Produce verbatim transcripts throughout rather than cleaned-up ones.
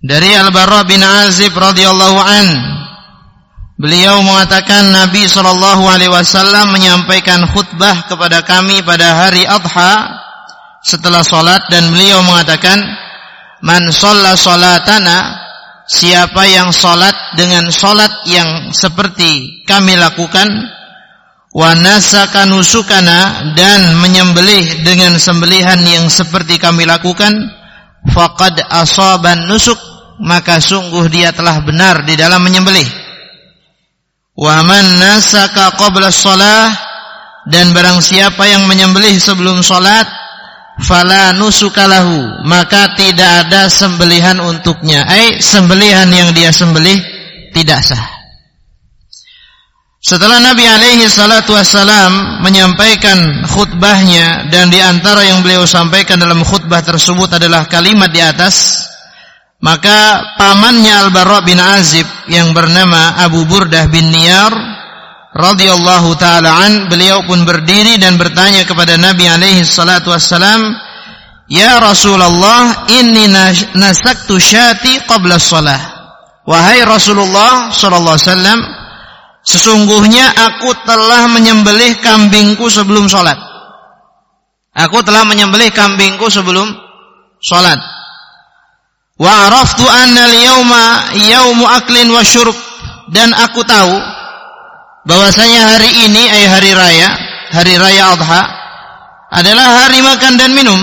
Dari Al-Bara bin Azib radhiyallahu an, beliau mengatakan Nabi sallallahu alaihi wasallam menyampaikan khutbah kepada kami pada hari Adha setelah salat, dan beliau mengatakan, man shalla salatana, siapa yang salat dengan salat yang seperti kami lakukan, wa nasaka nusukana, dan menyembelih dengan sembelihan yang seperti kami lakukan, faqad asaban nusuk, maka sungguh dia telah benar di dalam menyembelih. Wa man nasaka qabla shalah, dan barang siapa yang menyembelih sebelum salat, fala nusukalahu, maka tidak ada sembelihan untuknya, ai sembelihan yang dia sembelih tidak sah. Setelah Nabi alaihi salatu wassalam menyampaikan khutbahnya, dan di antara yang beliau sampaikan dalam khutbah tersebut adalah kalimat di atas, maka pamannya Al-Bara bin Azib yang bernama Abu Burdah bin Niyar radhiyallahu taala an, beliau pun berdiri dan bertanya kepada Nabi alaihi salatu wassalam, ya Rasulullah, inni nasaktu syati qabla shalah. Wahai Rasulullah sallallahu alaihi wasallam, sesungguhnya aku telah menyembelih kambingku sebelum salat. Aku telah menyembelih kambingku sebelum salat. Wa araftu anna al-yawma yawmu aklin wa syurb, dan aku tahu bahwasanya hari ini, ay hari raya, hari raya Adha adalah hari makan dan minum.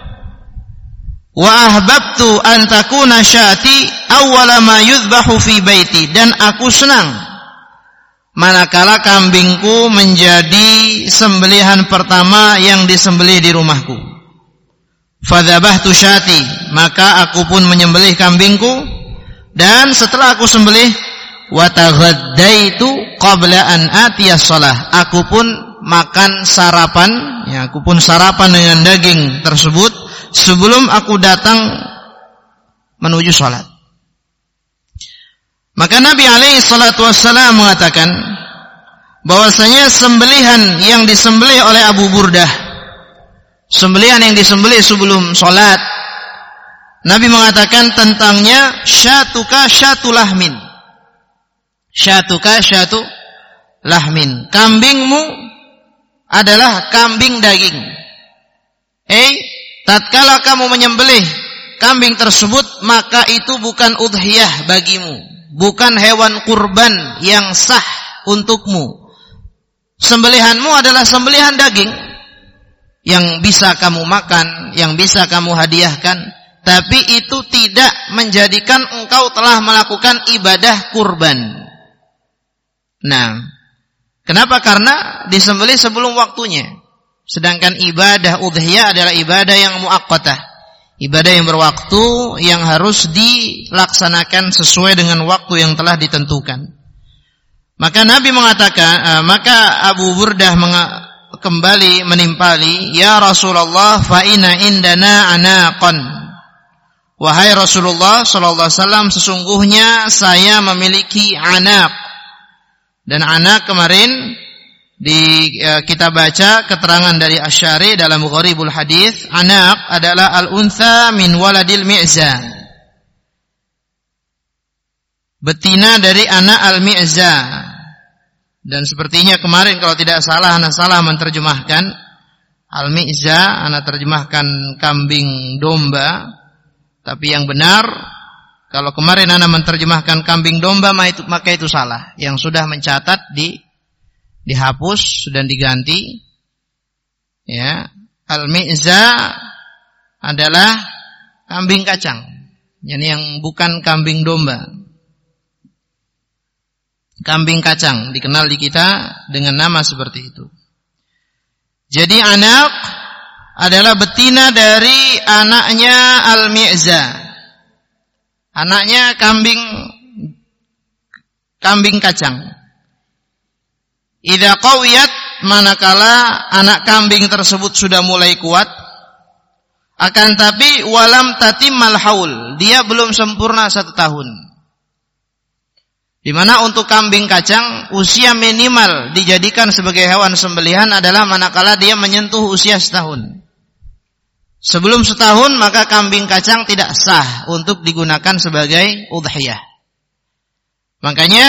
Wa ahbabtu an takuna syati awwala ma yudhbahu fi baiti, dan aku senang manakala kambingku menjadi sembelihan pertama yang disembelih di rumahku. Fadzabahtu syati, maka aku pun menyembelih kambingku, dan setelah aku sembelih, wa taghaddaitu qabla an atiyas shalah, aku pun makan sarapan, ya aku pun sarapan dengan daging tersebut sebelum aku datang menuju salat. Maka Nabi alaihi salatu wassalam mengatakan bahwasanya sembelihan yang disembelih oleh Abu Burdah, sembelihan yang disembelih sebelum salat, Nabi mengatakan tentangnya, syatuka syatu lahmin, syatuka syatu lahmin, kambingmu adalah kambing daging. Eh, tatkala kamu menyembelih kambing tersebut, maka itu bukan udhiyah bagimu, bukan hewan kurban yang sah untukmu. Sembelihanmu adalah sembelihan daging yang bisa kamu makan, yang bisa kamu hadiahkan, tapi itu tidak menjadikan engkau telah melakukan ibadah kurban. Nah, kenapa? Karena disembelih sebelum waktunya. Sedangkan ibadah udhiyah adalah ibadah yang muaqqatah, ibadah yang berwaktu, yang harus dilaksanakan sesuai dengan waktu yang telah ditentukan. Maka Nabi mengatakan, uh, maka Abu Burdah menga- kembali menimpali, ya Rasulullah, fa inna indana anaqan. Wahai Rasulullah sallallahu alaihi wasallam, sesungguhnya saya memiliki anak. Dan anak kemarin di uh, kita baca keterangan dari Asy-Syari dalam Gharibul Hadits, anak adalah al-untha min waladil mi'za, betina dari anak al-mi'za. Dan sepertinya kemarin kalau tidak salah, anak salah menerjemahkan al-mi'za, anak terjemahkan kambing domba. Tapi yang benar, kalau kemarin anak menerjemahkan kambing domba, maka itu salah. Yang sudah mencatat di dihapus dan diganti. Ya, al-mi'za adalah kambing kacang, yani yang bukan kambing domba. Kambing kacang dikenal di kita dengan nama seperti itu. Jadi anak adalah betina dari anaknya al-mi'za, anaknya kambing kambing kacang. Idza qawiyat, manakala anak kambing tersebut sudah mulai kuat, akan tapi walam tatimmal haul, dia belum sempurna satu tahun. Di mana untuk kambing kacang usia minimal dijadikan sebagai hewan sembelihan adalah manakala dia menyentuh usia setahun. sebelum setahun maka kambing kacang tidak sah untuk digunakan sebagai udhiyah. Makanya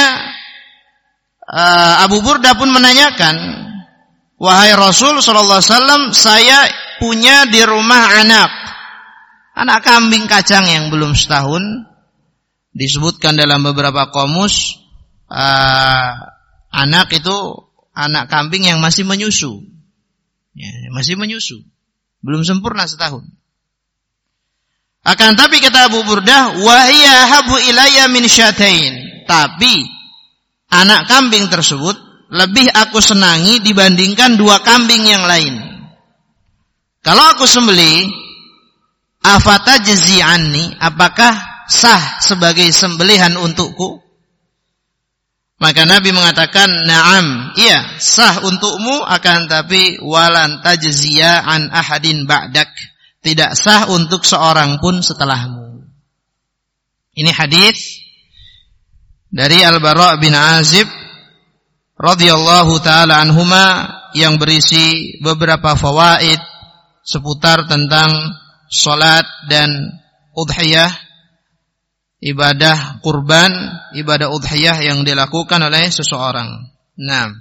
uh, Abu Burdah pun menanyakan, wahai Rasul sallallahu alaihi wasallam, saya punya di rumah anak, anak kambing kacang yang belum setahun. Disebutkan dalam beberapa komus, uh, anak itu anak kambing yang masih menyusu, ya, masih menyusu, belum sempurna setahun. Akan tapi kata Abu Burdah, wahiya habu ilayya min syatain. Tapi anak kambing tersebut lebih aku senangi dibandingkan dua kambing yang lain. Kalau aku sembelih, afatajzi anni, apakah sah sebagai sembelihan untukku? Maka Nabi mengatakan, na'am, iya, sah untukmu, akan tapi walan tajziya an ahadin ba'dak, tidak sah untuk seorang pun setelahmu. Ini hadis dari Al-Bara' bin Azib radhiyallahu taala anhuma yang berisi beberapa fawaid seputar tentang salat dan udhiyah, ibadah kurban, ibadah udhiyah yang dilakukan oleh seseorang. Nah,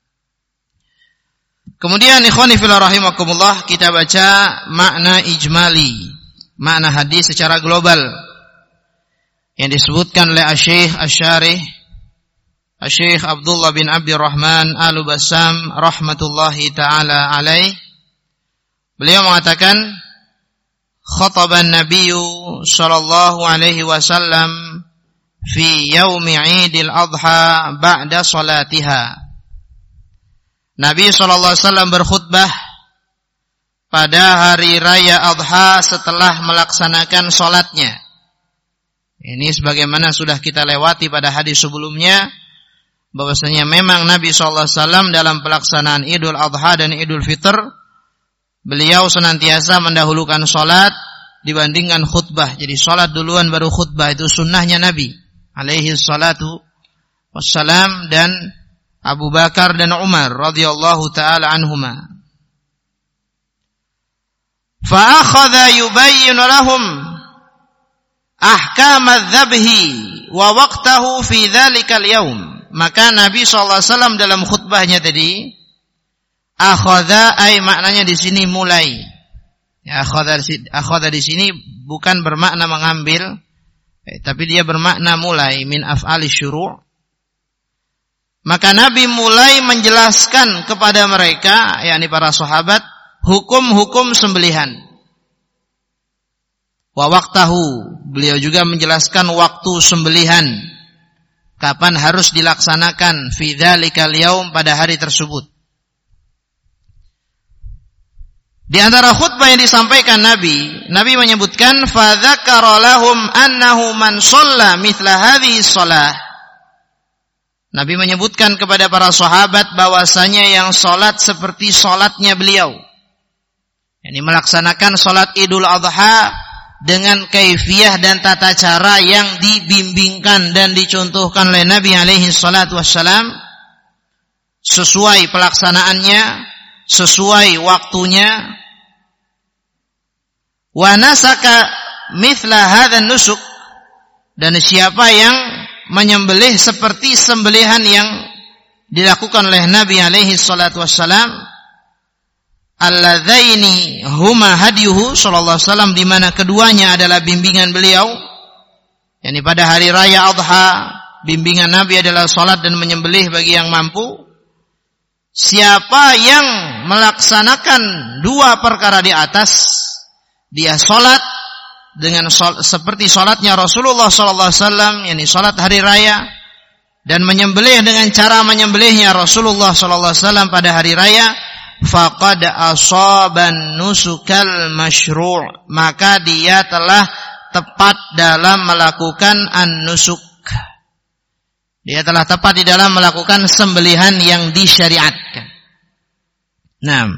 kemudian ikhwani fillah rahimakumullah, kita baca makna ijmali, makna hadis secara global yang disebutkan oleh Asy-Syaikh Asy-Syarih Asy-Syaikh Abdullah bin Abdurrahman Al-Bassam rahmatullahi taala alaih. Beliau mengatakan, khataban Nabiyyu sallallahu alaihi wasallam fi yaumi Idil Adha ba'da salatiha. Nabi sallallahu alaihi wasallam berkhutbah pada hari raya Adha setelah melaksanakan salatnya. Ini sebagaimana sudah kita lewati pada hadis sebelumnya, bahwasanya memang Nabi sallallahu alaihi wasallam dalam pelaksanaan Idul Adha dan Idul Fitr, beliau senantiasa mendahulukan salat dibandingkan khutbah. Jadi salat duluan baru khutbah, itu sunnahnya Nabi alaihi salatu wassalam dan Abu Bakar dan Umar radhiyallahu taala anhuma. Fa akhadha yubayyin lahum ahkam adz-dzabhi wa waqtahu fi dzalikal yaum. Maka Nabi sallallahu alaihi wasallam dalam khutbahnya tadi, akhadha ay maknanya di sini mulai. Ya, akhadha akhadha di sini bukan bermakna mengambil, eh, tapi dia bermakna mulai, min af'ali syuru'. Maka Nabi mulai menjelaskan kepada mereka, yakni para sahabat, hukum-hukum sembelihan. Wa waqtahu, beliau juga menjelaskan waktu sembelihan, kapan harus dilaksanakan, fi dzalikal yaum, pada hari tersebut. Di antara khutbah yang disampaikan Nabi, Nabi menyebutkan, fa dzakara lahum annahu man shalla mithla hadhihi shalah. Nabi menyebutkan kepada para sahabat bahwasanya yang salat seperti salatnya beliau, yakni melaksanakan salat Idul Adha dengan kaifiyah dan tata cara yang dibimbingkan dan dicontohkan oleh Nabi alaihi salatu wassalam, sesuai pelaksanaannya, sesuai waktunya. Wa nasaka mithla hadzal nusuk, dan siapa yang menyembelih seperti sembelihan yang dilakukan oleh Nabi alaihi salatu wassalam, alladzaini huma hadiyuhu sallallahu alaihi wasallam, di mana keduanya adalah bimbingan beliau, yakni pada hari raya Adha bimbingan Nabi adalah salat dan menyembelih bagi yang mampu. Siapa yang melaksanakan dua perkara di atas, dia salat dengan sol, seperti salatnya Rasulullah sallallahu alaihi wasallam, yakni salat hari raya, dan menyembelih dengan cara menyembelihnya Rasulullah sallallahu alaihi wasallam pada hari raya, faqad asaban nusukal masyru', maka dia telah tepat dalam melakukan an-nusuk. Dia telah tepat di dalam melakukan sembelihan yang disyariatkan. Nah,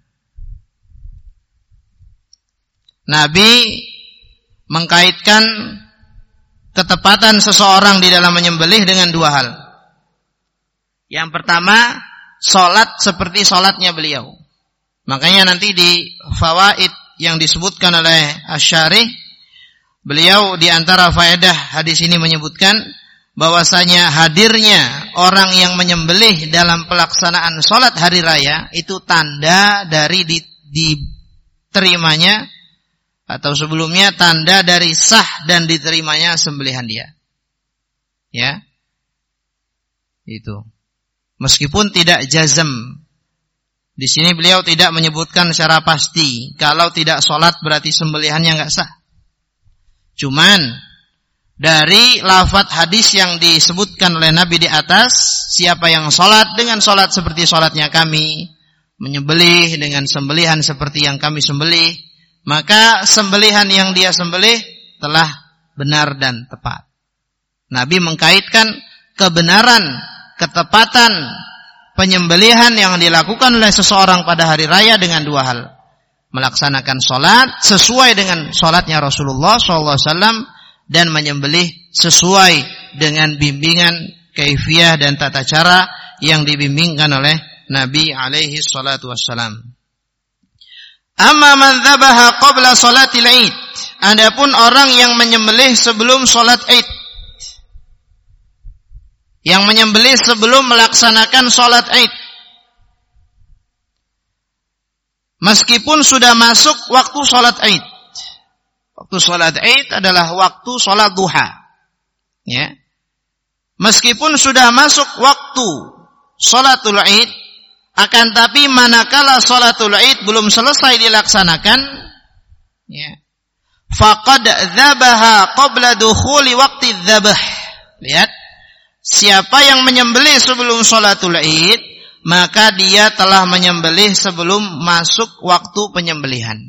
Nabi mengkaitkan ketepatan seseorang di dalam menyembelih dengan dua hal. Yang pertama, salat seperti salatnya beliau. Makanya nanti di fawaid yang disebutkan oleh Asy-Syarih, beliau di antara faedah hadis ini menyebutkan bahwasanya hadirnya orang yang menyembelih dalam pelaksanaan sholat hari raya itu tanda dari diterimanya atau sebelumnya tanda dari sah dan diterimanya sembelihan dia. Ya. Itu. Meskipun tidak jazm. Di sini beliau tidak menyebutkan secara pasti kalau tidak sholat berarti sembelihannya enggak sah. Cuman dari lafadz hadis yang disebutkan oleh Nabi di atas, siapa yang sholat dengan sholat seperti sholatnya kami, menyembelih dengan sembelihan seperti yang kami sembelih, maka sembelihan yang dia sembelih telah benar dan tepat. Nabi mengkaitkan kebenaran, ketepatan penyembelihan yang dilakukan oleh seseorang pada hari raya dengan dua hal. Melaksanakan sholat sesuai dengan sholatnya Rasulullah shallallahu alaihi wasallam dan menyembelih sesuai dengan bimbingan kaifiyah dan tata cara yang dibimbingkan oleh Nabi alaihi salatu wassalam. Amma man dzabaha qabla salatil Id. Adapun orang yang menyembelih sebelum salat Id. Yang menyembelih sebelum melaksanakan salat Id. Meskipun sudah masuk waktu salat Id. Waktu salat Id adalah waktu salat duha. Ya. Meskipun sudah masuk waktu salatul Id, akan tapi manakala salatul Id belum selesai dilaksanakan, ya, faqad dzabaha qabla dukhuli waqti dzabh. Lihat, siapa yang menyembelih sebelum salatul Id, maka dia telah menyembelih sebelum masuk waktu penyembelihan.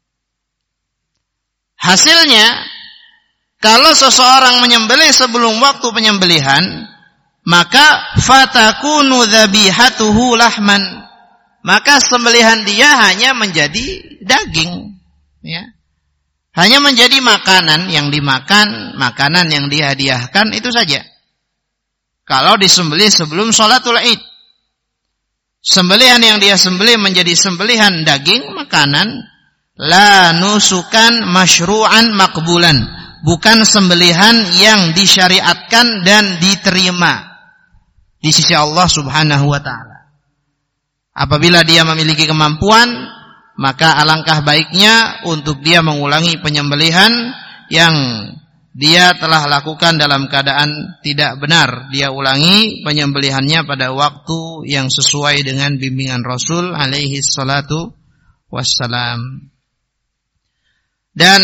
Hasilnya, kalau seseorang menyembelih sebelum waktu penyembelihan, maka fatakunu dzabihatuhu lahman, maka sembelihan dia hanya menjadi daging, ya. Hanya menjadi makanan yang dimakan, makanan yang dihadiahkan, itu saja. Kalau disembelih sebelum sholatul Id, sembelihan yang dia sembelih menjadi sembelihan daging, makanan, la nusukan masyru'an maqbulan, bukan sembelihan yang disyariatkan dan diterima di sisi Allah Subhanahu wa taala. Apabila dia memiliki kemampuan, maka alangkah baiknya untuk dia mengulangi penyembelihan yang dia telah lakukan dalam keadaan tidak benar. Dia ulangi penyembelihannya pada waktu yang sesuai dengan bimbingan Rasul alaihi salatu wassalam. Dan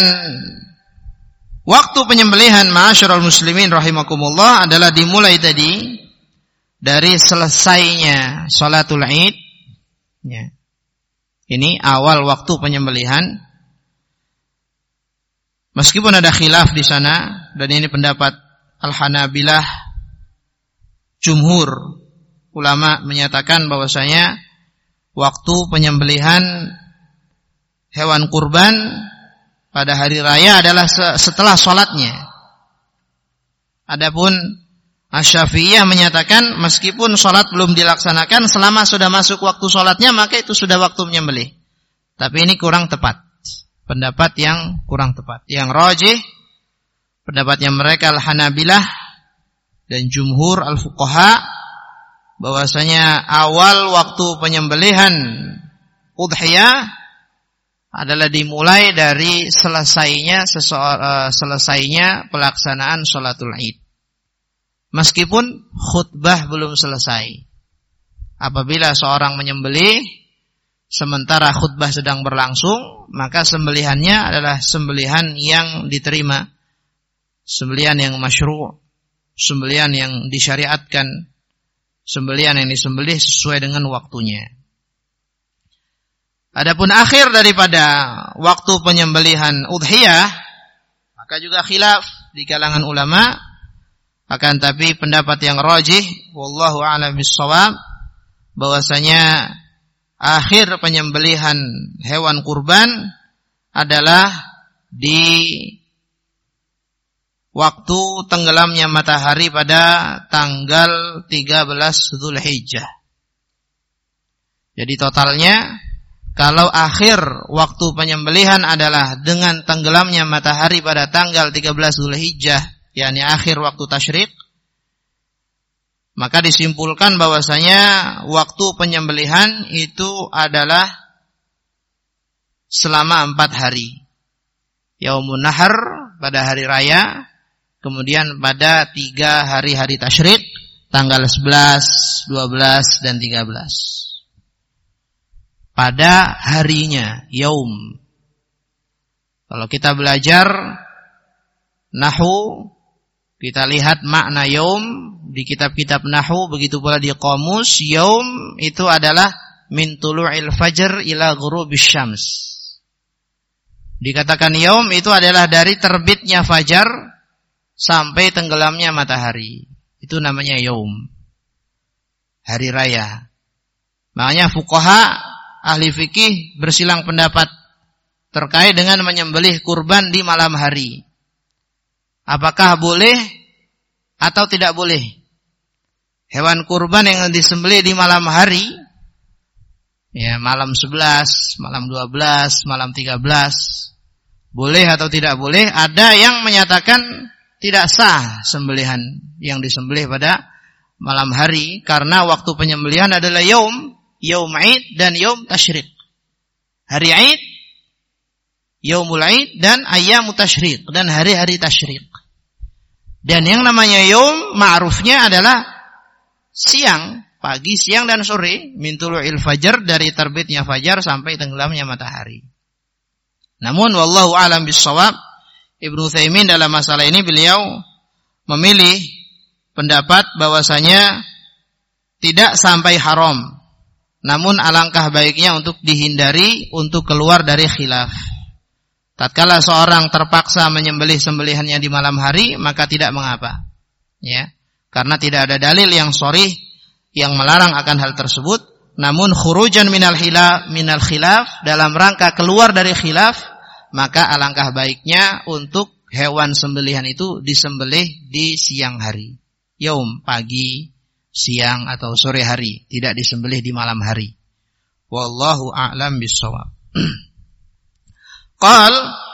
waktu penyembelihan ma'asyiral muslimin rahimakumullah adalah dimulai tadi dari selesainya salatul Id, ya. Ini awal waktu penyembelihan. Meskipun ada khilaf di sana, dan ini pendapat Al-Hanabilah, jumhur ulama menyatakan bahwasanya waktu penyembelihan hewan kurban pada hari raya adalah setelah sholatnya. Adapun Asy-Syafi'iyah menyatakan meskipun sholat belum dilaksanakan, selama sudah masuk waktu sholatnya, maka itu sudah waktu menyembelih. Tapi ini kurang tepat. Pendapat yang kurang tepat. Yang rajih, pendapatnya mereka Al-Hanabilah dan jumhur Al-Fuqaha, bahwasanya awal waktu penyembelihan udhiyah adalah dimulai dari selesainya seseorang, selesainya pelaksanaan sholatul Id. Meskipun khutbah belum selesai. Apabila seorang menyembelih sementara khutbah sedang berlangsung, maka sembelihannya adalah sembelihan yang diterima, sembelihan yang masyru', sembelihan yang disyariatkan, sembelihan yang disembelih sesuai dengan waktunya. Adapun akhir daripada waktu penyembelihan udhiyah, maka juga khilaf di kalangan ulama. Akan tapi pendapat yang rajih, wallahu a'lam bissawab, bahwasanya akhir penyembelihan hewan kurban adalah di waktu tenggelamnya matahari pada tanggal tiga belas Dzulhijjah. Jadi totalnya kalau akhir waktu penyembelihan adalah dengan tenggelamnya matahari pada tanggal tiga belas Dzulhijjah, yakni akhir waktu tasyrik, maka disimpulkan bahwasanya waktu penyembelihan itu adalah selama empat hari. Yaumun Nahar pada hari raya, kemudian pada tiga hari-hari tasyrik, tanggal sebelas, dua belas, dan tiga belas. Pada harinya, yaum. Kalau kita belajar Nahwu, kita lihat makna yaum di kitab-kitab Nahwu, begitu pula di qamus. Yaum itu adalah min tulu'il fajr ila ghurubis syams. Dikatakan yaum itu adalah dari terbitnya fajar sampai tenggelamnya matahari. Itu namanya yaum, hari raya. Makanya fuqaha, ahli fikih bersilang pendapat terkait dengan menyembelih kurban di malam hari. Apakah boleh atau tidak boleh? Hewan kurban yang disembelih di malam hari, ya malam sebelas, malam dua belas, malam tiga belas, boleh atau tidak boleh? Ada yang menyatakan tidak sah sembelihan yang disembelih pada malam hari, karena waktu penyembelihan adalah yaum, yaum Id dan yaum tasyrik. Hari Id, yaumul Id, dan ayyamut tasyrik, dan hari-hari tasyrik. Dan yang namanya yaum ma'rufnya adalah siang, pagi, siang dan sore, min tulu'il fajar, dari terbitnya fajar sampai tenggelamnya matahari. Namun wallahu a'lam bissawab, Ibnu Utsaimin dalam masalah ini beliau memilih pendapat bahwasanya tidak sampai haram, namun alangkah baiknya untuk dihindari, untuk keluar dari khilaf. Tatkala seorang terpaksa menyembelih sembelihannya di malam hari, maka tidak mengapa, ya, karena tidak ada dalil yang sharih yang melarang akan hal tersebut. Namun khurujan minal khilaf, minal khilaf, dalam rangka keluar dari khilaf, maka alangkah baiknya untuk hewan sembelihan itu disembelih di siang hari, yaum, pagi, siang atau sore hari, tidak disembelih di malam hari. Wallahu a'lam bissawab. Qal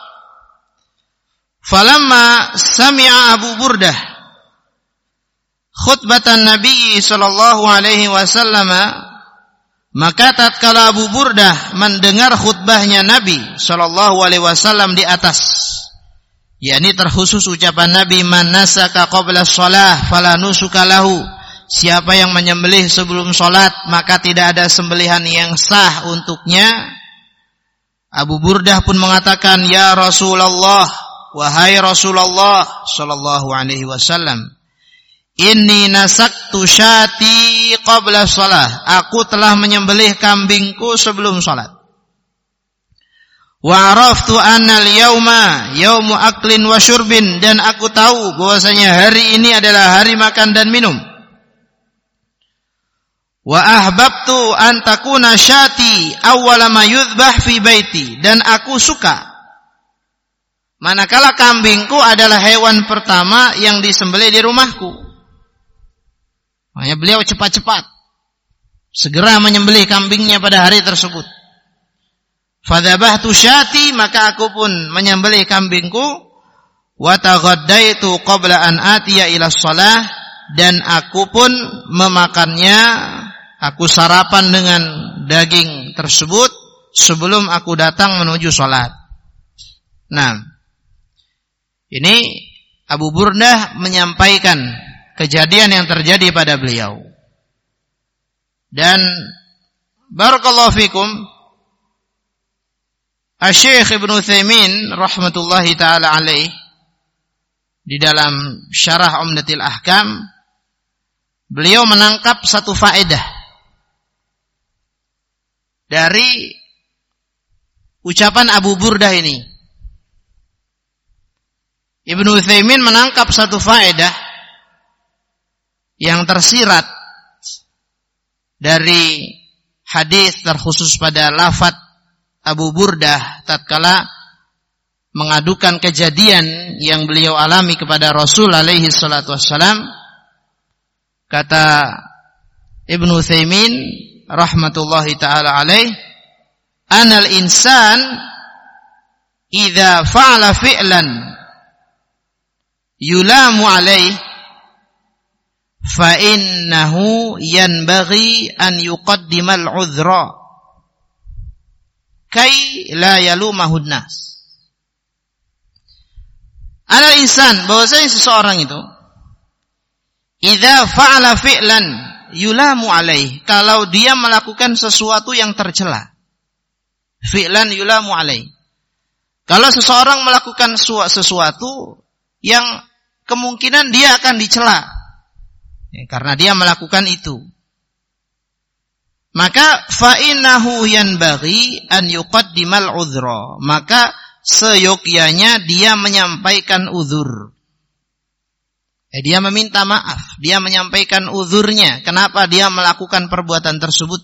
falamma sami'a Abu Burdah khutbatan Nabi sallallahu alaihi wasallam, maka tatkala Abu Burdah mendengar khutbahnya Nabi sallallahu alaihi wasallam di atas, yakni terkhusus ucapan Nabi, man nasaka qabla shalah fala nusuka lahu, siapa yang menyembelih sebelum salat maka tidak ada sembelihan yang sah untuknya. Abu Burdah pun mengatakan, ya Rasulullah, wahai Rasulullah sallallahu alaihi wasallam, inni nasaktu syati qabla shalah, aku telah menyembelih kambingku sebelum salat. Wa araftu anna al-yawma yawmu aklin wa syurbin, dan aku tahu bahwasanya hari ini adalah hari makan dan minum. Wa ahbabtu an takuna syati awwala ma yudhbah fi baiti, dan aku suka manakala kambingku adalah hewan pertama yang disembelih di rumahku. Makanya beliau cepat-cepat segera menyembelih kambingnya pada hari tersebut. Fadzabahtu syati, maka aku pun menyembelih kambingku. Wa taghaddaitu qabla an atiya ila shalah, dan aku pun memakannya, aku sarapan dengan daging tersebut sebelum aku datang menuju salat. Nah, ini Abu Burdah menyampaikan kejadian yang terjadi pada beliau. Dan barakallahu fikum, Asy-Syaikh Ibnu Utsaimin rahmatullahi taala alaih di dalam Syarah Umdatil Ahkam, beliau menangkap satu faedah dari ucapan Abu Burdah ini. Ibnu Utsaimin menangkap satu faedah yang tersirat dari hadis terkhusus pada lafaz Abu Burdah tatkala mengadukan kejadian yang beliau alami kepada Rasul alaihi salatu wassalam. Kata Ibnu Utsaimin rahmatullahi taala alaih, anal insan idza fa'ala fi'lan yulamu alaih fa innahu yanbaghi an yuqaddima al-'udhra kai la yalumahu an-nas. Anal insan, bahwasanya seseorang itu idza fa'ala fi'lan yulamu alaih, kalau dia melakukan sesuatu yang tercela. Fi'lan yulamu alaih. Kalau seseorang melakukan sesuatu yang kemungkinan dia akan dicela ya, karena dia melakukan itu, maka fa innahu yanbaghi an yuqaddimal udhra, maka seyogyanya dia menyampaikan uzur. Eh, dia meminta maaf, dia menyampaikan uzurnya kenapa dia melakukan perbuatan tersebut.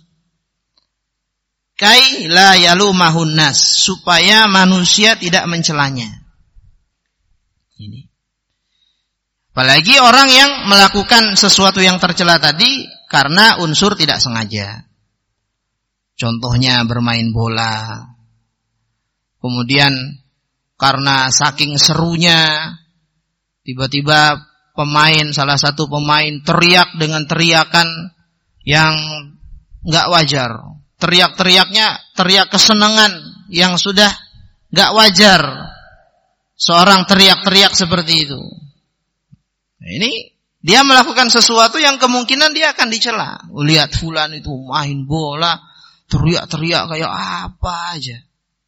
Kai la yalumahun nas, supaya manusia tidak mencelanya. Ini. Apalagi orang yang melakukan sesuatu yang tercela tadi karena unsur tidak sengaja. Contohnya bermain bola. Kemudian karena saking serunya, tiba-tiba pemain, salah satu pemain teriak dengan teriakan yang enggak wajar. Teriak-teriaknya teriak kesenangan yang sudah enggak wajar. Seorang teriak-teriak seperti itu. Nah, ini dia melakukan sesuatu yang kemungkinan dia akan dicela. Lihat fulan itu main bola, teriak-teriak kayak apa aja.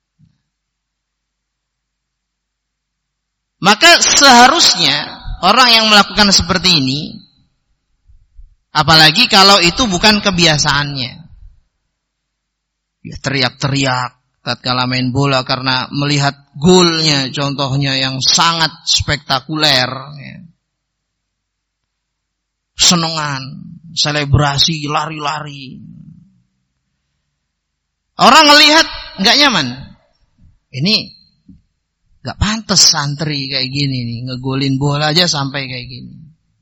Maka seharusnya orang yang melakukan seperti ini, apalagi kalau itu bukan kebiasaannya, ya teriak-teriak tatkala main bola karena melihat golnya, contohnya yang sangat spektakuler, ya. Senengan, selebrasi, lari-lari. Orang ngelihat nggak nyaman. Ini nggak pantas santri kayak gini nih, ngegolin bola aja sampai kayak gini.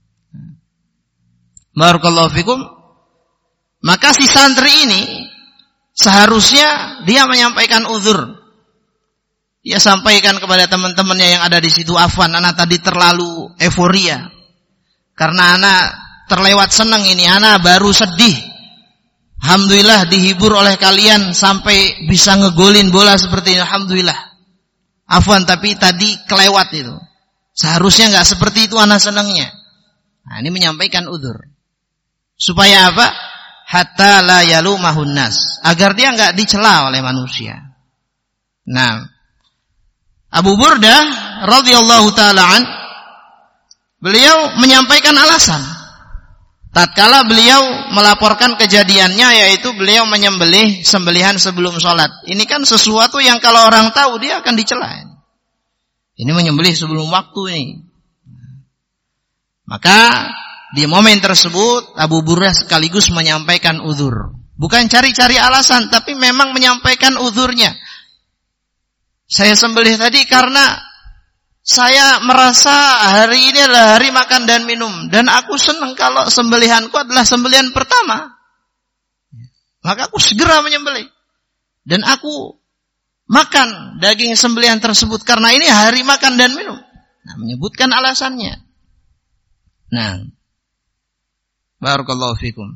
Barakallahu fikum. Maka si santri ini seharusnya dia menyampaikan uzur. Dia sampaikan kepada teman-temannya yang ada di situ, afwan, anak tadi terlalu euforia. Karena anak terlewat senang ini, anak baru sedih. Alhamdulillah dihibur oleh kalian sampai bisa ngegolin bola seperti ini. Alhamdulillah. Afwan, tapi tadi kelewat itu. Seharusnya enggak seperti itu anak senangnya. Nah, ini menyampaikan uzur. Supaya apa? Hatta la yalumahun nas, agar dia enggak dicela oleh manusia. Nah, Abu Burdah radhiyallahu taala an, beliau menyampaikan alasan tatkala beliau melaporkan kejadiannya, yaitu beliau menyembelih sembelihan sebelum sholat. Ini kan sesuatu yang kalau orang tahu dia akan dicela. Ini menyembelih sebelum waktu ini. Maka di momen tersebut Abu Burdah sekaligus menyampaikan uzur. Bukan cari-cari alasan, tapi memang menyampaikan uzurnya. Saya sembelih tadi karena saya merasa hari ini adalah hari makan dan minum, dan aku senang kalau sembelihanku adalah sembelihan pertama. Maka aku segera menyembelih. Dan aku makan daging sembelihan tersebut karena ini hari makan dan minum. Nah, menyebutkan alasannya. Nah, barakallahu fikum.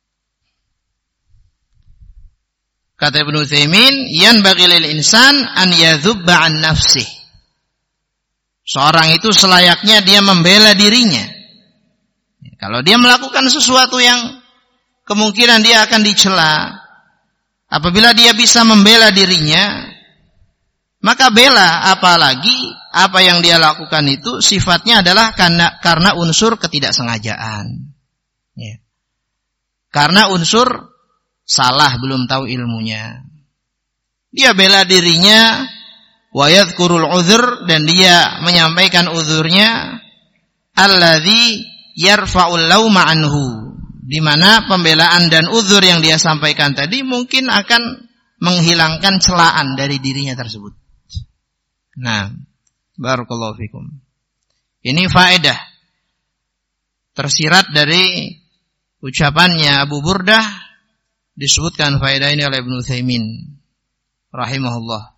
Kata Ibnu Utsaimin, yanbaghi lil insan an yadhubba an nafsihi. Seorang itu selayaknya dia membela dirinya. Kalau dia melakukan sesuatu yang kemungkinan dia akan dicela, apabila dia bisa membela dirinya, maka bela. Apalagi apa yang dia lakukan itu sifatnya adalah karena, karena unsur ketidaksengajaan. Ya. Karena unsur salah, belum tahu ilmunya. Dia bela dirinya, wa yadhkurul uzur, dan dia menyampaikan uzurnya, alladzi yarfa'ul lauma anhu, di mana pembelaan dan uzur yang dia sampaikan tadi mungkin akan menghilangkan celaan dari dirinya tersebut. Nah, barakallahu fikum. Ini faedah tersirat dari ucapannya Abu Burdah, disebutkan faedah ini oleh Ibnu Utsaimin. rahimahullah.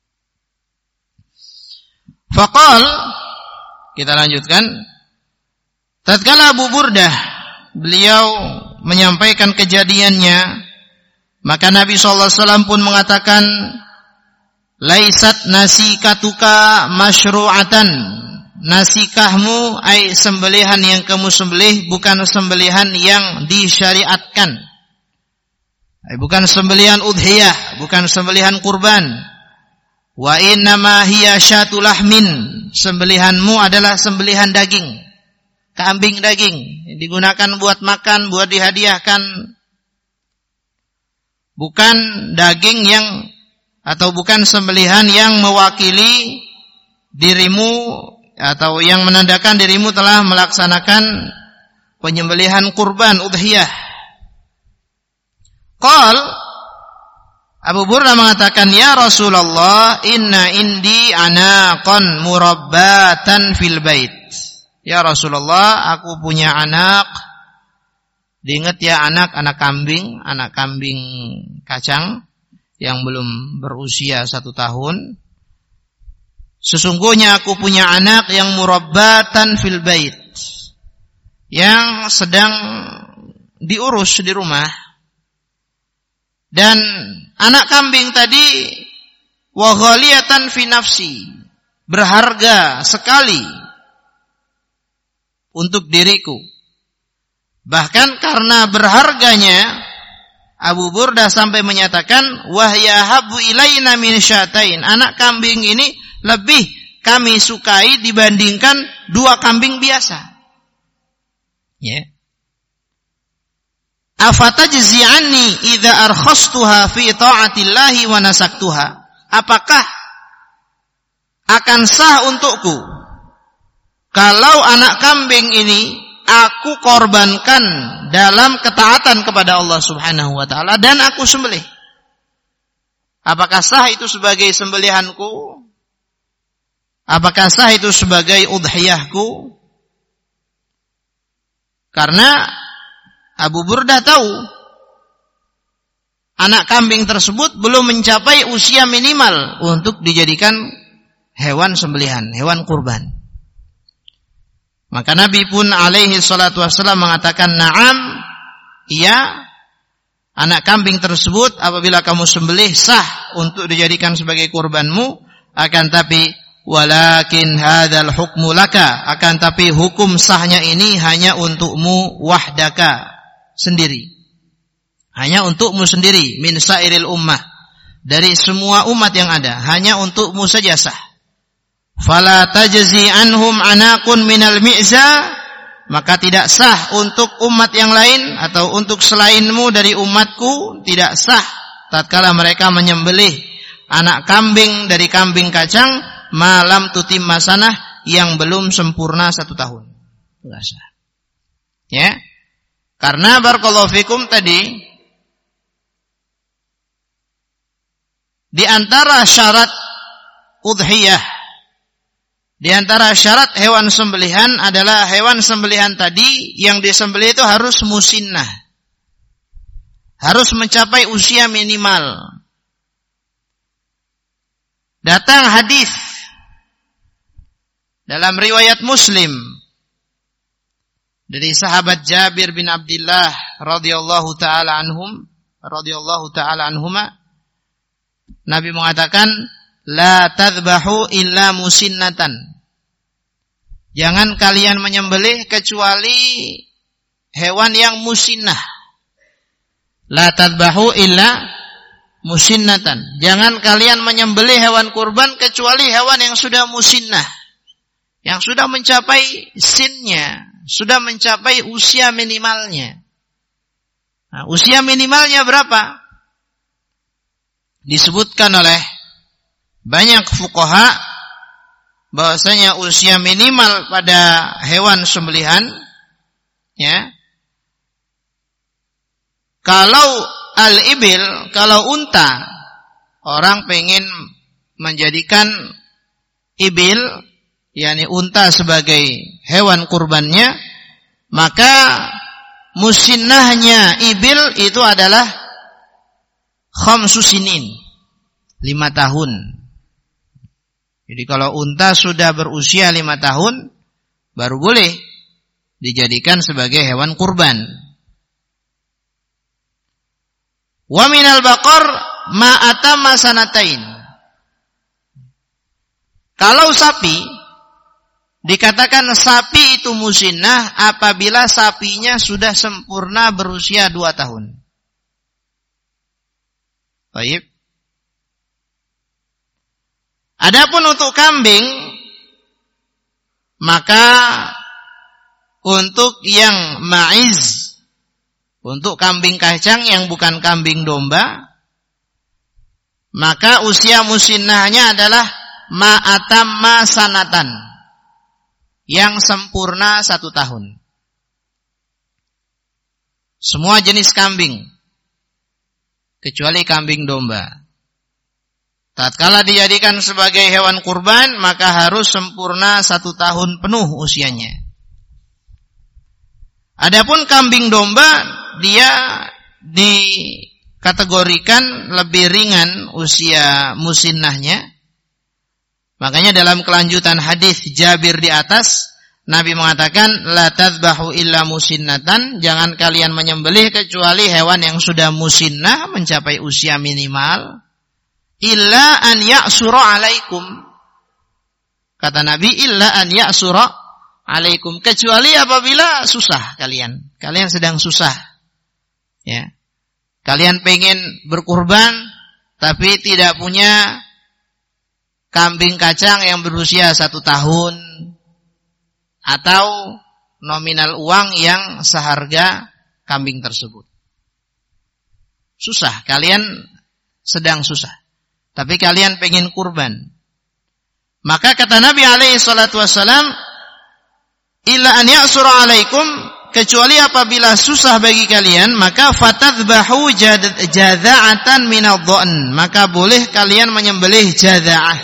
Faqal, kita lanjutkan. Tatkala Abu Burdah beliau menyampaikan kejadiannya, maka Nabi sallallahu alaihi wasallam pun mengatakan, laisat nasikatuka masyru'atan. Nasikahmu, ai sembelihan yang kamu sembelih, bukan sembelihan yang disyariatkan. Ai bukan sembelihan udhiyah, bukan sembelihan kurban. Wa innama hiya syatu lahmin. Sembelihanmu adalah sembelihan daging, kambing daging, digunakan buat makan, buat dihadiahkan. Bukan daging yang atau bukan sembelihan yang mewakili dirimu atau yang menandakan dirimu telah melaksanakan penyembelihan kurban udhiyah. Qal, Abu Burdah mengatakan, ya Rasulullah, inna indi anaqan murabbatan fil bait. Ya Rasulullah, aku punya anak. Diingat ya, anak, anak kambing, anak kambing kacang yang belum berusia satu tahun. Sesungguhnya aku punya anak yang murabbatan fil bait, yang sedang diurus di rumah. Dan anak kambing tadi wa ghaliyatan fi nafsi, berharga sekali untuk diriku. Bahkan karena berharganya, Abu Burdah sampai menyatakan, wahya habu ilaina min syatain. Anak kambing ini lebih kami sukai dibandingkan dua kambing biasa. Ya. Yeah. Afatajzi anni idza arkhastuha fi ta'atillahi wa nasaktuha. Apakah akan sah untukku kalau anak kambing ini aku korbankan dalam ketaatan kepada Allah Subhanahu wa taala dan aku sembelih? Apakah sah itu sebagai sembelihanku? Apakah sah itu sebagai udhiyahku? Karena Abu Burdah tahu anak kambing tersebut belum mencapai usia minimal untuk dijadikan hewan sembelihan, hewan kurban. Maka Nabi pun alaihi salatu wassalam mengatakan, na'am, iya, anak kambing tersebut apabila kamu sembelih sah untuk dijadikan sebagai kurbanmu, akan tapi walakin hadzal hukmu laka, akan tapi hukum sahnya ini hanya untukmu wahdaka, sendiri. Hanya untukmu sendiri, min sairil ummah, dari semua umat yang ada, hanya untukmu saja sah. Fala tajzi anhum anakun minal mi'za, maka tidak sah untuk umat yang lain atau untuk selainmu dari umatku, tidak sah tatkala mereka menyembelih anak kambing dari kambing kacang malam tutim masanah, yang belum sempurna satu tahun. Tidak sah. Ya. Karena barakallahu fikum tadi, di antara syarat udhiyah, di antara syarat hewan sembelihan adalah hewan sembelihan tadi yang disembelih itu harus musinnah, harus mencapai usia minimal. Datang hadis dalam riwayat Muslim dari sahabat Jabir bin Abdullah radhiyallahu taala anhum, radhiyallahu taala anhuma, Nabi mengatakan, la tadhbahu illa musinnatan. Jangan kalian menyembelih kecuali hewan yang musinnah. La tadhbahu illa musinnatan. Jangan kalian menyembelih hewan kurban kecuali hewan yang sudah musinnah, yang sudah mencapai sinnya, sudah mencapai usia minimalnya. Nah, usia minimalnya berapa? Disebutkan oleh banyak fuqaha bahwasanya usia minimal pada hewan sembelihan, ya, kalau al-ibil, kalau unta, orang pengen menjadikan ibil, yakni unta sebagai hewan kurbannya, maka musinnahnya ibil itu adalah khamsu sinin, lima tahun. Jadi kalau unta sudah berusia lima tahun, baru boleh dijadikan sebagai hewan kurban. Wa minal baqar ma atamma sanatain. Kalau sapi, dikatakan sapi itu musinnah apabila sapinya sudah sempurna berusia dua tahun. Baik. Adapun untuk kambing, maka untuk yang ma'iz, untuk kambing kacang yang bukan kambing domba, maka usia musinnahnya adalah ma'atamma sanatan, yang sempurna satu tahun. Semua jenis kambing, kecuali kambing domba. Tatkala dijadikan sebagai hewan kurban, maka harus sempurna satu tahun penuh usianya. Adapun kambing domba, dia dikategorikan lebih ringan usia musinnahnya. Makanya dalam kelanjutan hadis Jabir di atas, Nabi mengatakan, la tadbahu illa musinnatan, jangan kalian menyembelih kecuali hewan yang sudah musinnah, mencapai usia minimal. Illa an ya'sura alaikum. Kata Nabi, illa an ya'sura alaikum. Kecuali apabila susah kalian. Kalian sedang susah. Ya. Kalian pengen berkurban, tapi tidak punya kambing kacang yang berusia satu tahun. Atau nominal uang yang seharga kambing tersebut. Susah. Kalian sedang susah. Tapi kalian pengen kurban. Maka kata Nabi alaihi salatu wassalam, illa an ya'sura alaikum, kecuali apabila susah bagi kalian, maka fatadbahu jadza'atan minadh-dha'n, maka boleh kalian menyembelih jadza'ah.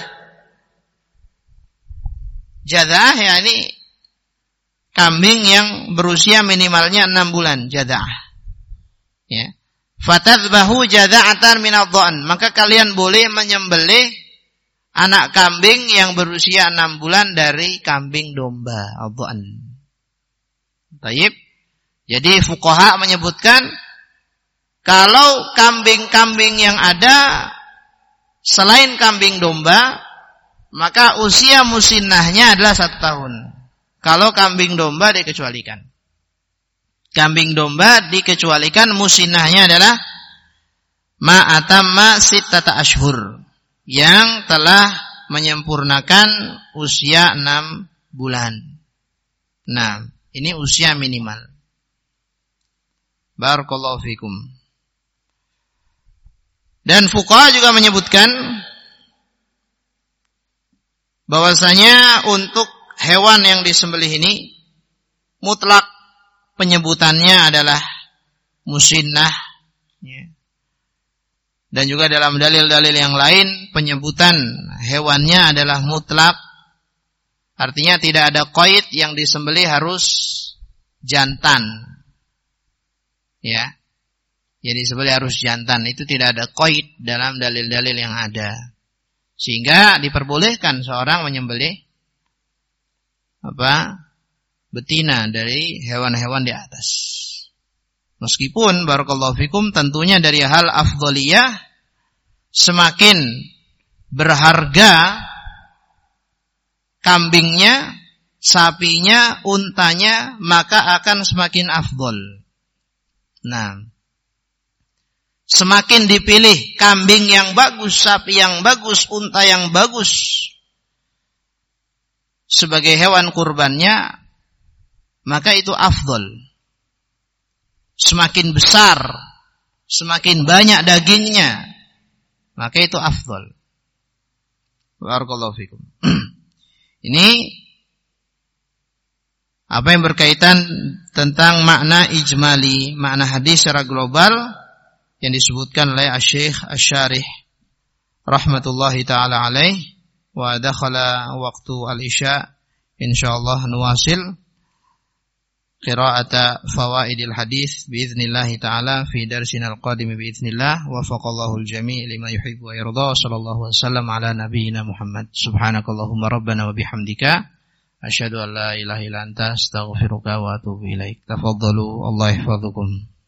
Jadza'ah yakni kambing yang berusia minimalnya enam bulan, jadza'ah. Ya. Fatadbahu jadza'atan minadh-dha'n, maka kalian boleh menyembelih anak kambing yang berusia enam bulan dari kambing domba, adh-dha'n. Baik. Jadi fuqaha menyebutkan kalau kambing-kambing yang ada selain kambing domba, maka usia musinnahnya adalah satu tahun. Kalau kambing domba dikecualikan. Kambing domba dikecualikan, musinnahnya adalah ma'atamma sittata ashhur, yang telah menyempurnakan usia enam bulan. Nah, ini usia minimal. Barakallahu fikum. Dan fuqaha juga menyebutkan bahwasanya untuk hewan yang disembelih ini mutlak penyebutannya adalah musinnah, ya. Dan juga dalam dalil-dalil yang lain penyebutan hewannya adalah mutlak. Artinya tidak ada qaid yang disembelih harus jantan. Ya. Jadi disembelih harus jantan, itu tidak ada qaid dalam dalil-dalil yang ada. Sehingga diperbolehkan seorang menyembelih apa? betina dari hewan-hewan di atas. Meskipun barakallahu fikum tentunya dari hal afdhaliyah, semakin berharga kambingnya, sapinya, untanya, maka akan semakin afdhal. Nah, semakin dipilih kambing yang bagus, sapi yang bagus, unta yang bagus sebagai hewan kurbannya, maka itu afdol. Semakin besar, semakin banyak dagingnya, maka itu afdol. Barakallahu fikum. Ini apa yang berkaitan tentang makna ijmali, makna hadis secara global yang disebutkan oleh Asy-Syaikh Asy-Syarih rahmatullahi taala alaih. Wa dakhala waqtu al-isya, insyaallah nuwasil. qira'ata fawaidil hadis biiznillah taala fi darsina al-qadim biiznillah wa faqallahu al-jami' lima yuhibbu wa yarda sallallahu wasallam ala nabiyyina Muhammad subhanakallahumma rabbana wa bihamdika asyhadu an la ilaha illa anta astaghfiruka wa atubu ilaik. Tafaddalu, Allah yahfazukum.